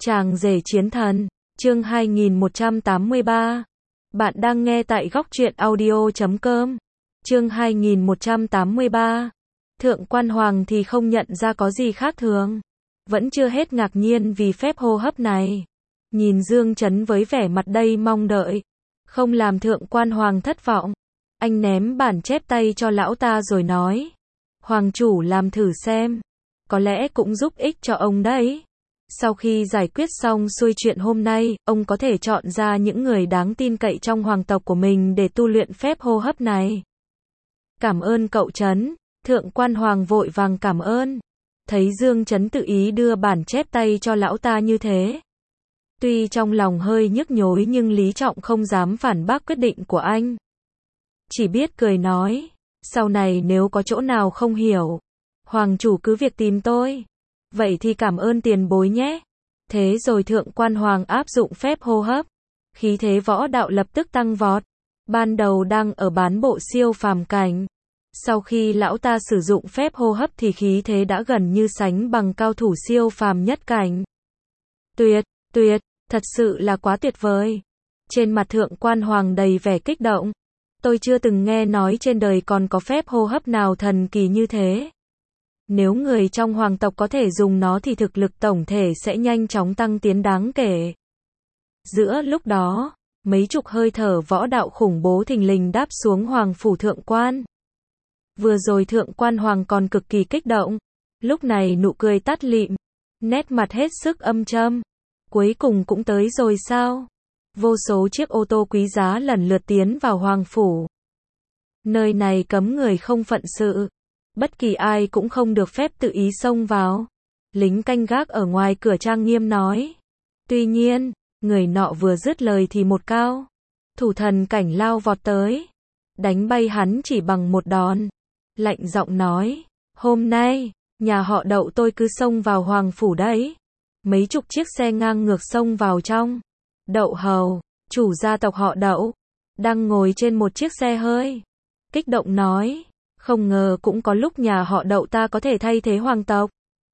Chàng rể chiến thần, chương 2183. Bạn đang nghe tại góc truyện audio.com. Chương 2183. Thượng quan Hoàng thì không nhận ra có gì khác thường. Vẫn chưa hết ngạc nhiên vì phép hô hấp này. Nhìn Dương Chấn với vẻ mặt đầy mong đợi. Không làm thượng quan Hoàng thất vọng. Anh ném bản chép tay cho lão ta rồi nói. Hoàng chủ làm thử xem. Có lẽ cũng giúp ích cho ông đấy. Sau khi giải quyết xong xuôi chuyện hôm nay, ông có thể chọn ra những người đáng tin cậy trong hoàng tộc của mình để tu luyện phép hô hấp này. Cảm ơn cậu Chấn. Thượng quan Hoàng vội vàng cảm ơn. Thấy Dương Chấn tự ý đưa bản chép tay cho lão ta như thế. Tuy trong lòng hơi nhức nhối nhưng Lý Trọng không dám phản bác quyết định của anh. Chỉ biết cười nói, sau này nếu có chỗ nào không hiểu, Hoàng chủ cứ việc tìm tôi. Vậy thì cảm ơn tiền bối nhé. Thế rồi thượng quan Hoàng áp dụng phép hô hấp. Khí thế võ đạo lập tức tăng vọt. Ban đầu đang ở bán bộ siêu phàm cảnh. Sau khi lão ta sử dụng phép hô hấp thì khí thế đã gần như sánh bằng cao thủ siêu phàm nhất cảnh. Tuyệt, tuyệt, thật sự là quá tuyệt vời. Trên mặt thượng quan Hoàng đầy vẻ kích động. Tôi chưa từng nghe nói trên đời còn có phép hô hấp nào thần kỳ như thế. Nếu người trong hoàng tộc có thể dùng nó thì thực lực tổng thể sẽ nhanh chóng tăng tiến đáng kể. Giữa lúc đó, mấy chục hơi thở võ đạo khủng bố thình lình đáp xuống hoàng phủ thượng quan. Vừa rồi thượng quan Hoàng còn cực kỳ kích động. Lúc này nụ cười tắt lịm. Nét mặt hết sức âm trầm. Cuối cùng cũng tới rồi sao? Vô số chiếc ô tô quý giá lần lượt tiến vào hoàng phủ. Nơi này cấm người không phận sự. Bất kỳ ai cũng không được phép tự ý xông vào. Lính canh gác ở ngoài cửa trang nghiêm nói. Tuy nhiên, người nọ vừa dứt lời thì một cao thủ thần cảnh lao vọt tới. Đánh bay hắn chỉ bằng một đòn. Lạnh giọng nói. Hôm nay, nhà họ Đậu tôi cứ xông vào hoàng phủ đấy. Mấy chục chiếc xe ngang ngược xông vào trong. Đậu hầu, chủ gia tộc họ Đậu, đang ngồi trên một chiếc xe hơi. Kích động nói. Không ngờ cũng có lúc nhà họ Đậu ta có thể thay thế hoàng tộc.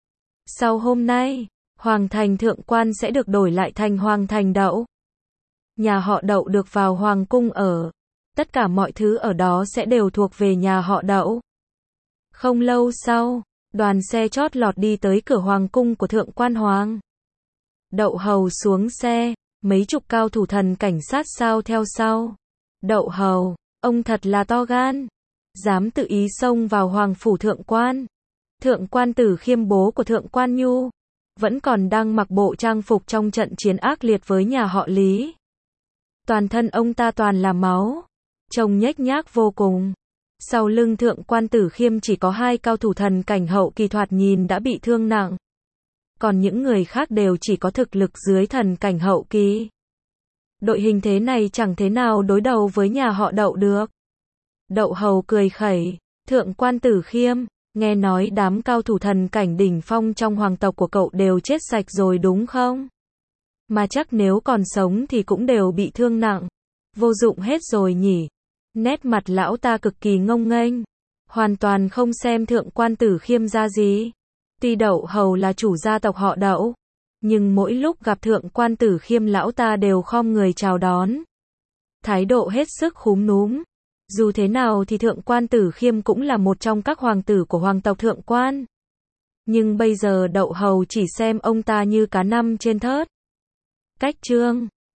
Sau hôm nay, hoàng thành thượng quan sẽ được đổi lại thành hoàng thành Đậu. Nhà họ Đậu được vào hoàng cung ở. Tất cả mọi thứ ở đó sẽ đều thuộc về nhà họ Đậu. Không lâu sau, đoàn xe chót lọt đi tới cửa hoàng cung của thượng quan Hoàng. Đậu hầu xuống xe, mấy chục cao thủ thần cảnh sát sao theo sau. Đậu hầu, ông thật là to gan. Dám tự ý xông vào hoàng phủ thượng quan. Thượng quan Tử Khiêm bố của thượng quan Nhu vẫn còn đang mặc bộ trang phục trong trận chiến ác liệt với nhà họ Lý. Toàn thân ông ta toàn là máu, trông nhếch nhác vô cùng. Sau lưng thượng quan Tử Khiêm chỉ có hai cao thủ thần cảnh hậu kỳ thoạt nhìn đã bị thương nặng. Còn những người khác đều chỉ có thực lực dưới thần cảnh hậu kỳ. Đội hình thế này chẳng thế nào đối đầu với nhà họ Đậu được. Đậu hầu cười khẩy. Thượng quan Tử Khiêm, nghe nói đám cao thủ thần cảnh đỉnh phong trong hoàng tộc của cậu đều chết sạch rồi đúng không? Mà chắc nếu còn sống thì cũng đều bị thương nặng. Vô dụng hết rồi nhỉ? Nét mặt lão ta cực kỳ ngông nghênh. Hoàn toàn không xem thượng quan Tử Khiêm ra gì. Tuy Đậu hầu là chủ gia tộc họ Đậu, nhưng mỗi lúc gặp thượng quan Tử Khiêm lão ta đều khom người chào đón. Thái độ hết sức khúm núm. Dù thế nào thì thượng quan Tử Khiêm cũng là một trong các hoàng tử của hoàng tộc thượng quan. Nhưng bây giờ Đậu hầu chỉ xem ông ta như cá nằm trên thớt. Cách chương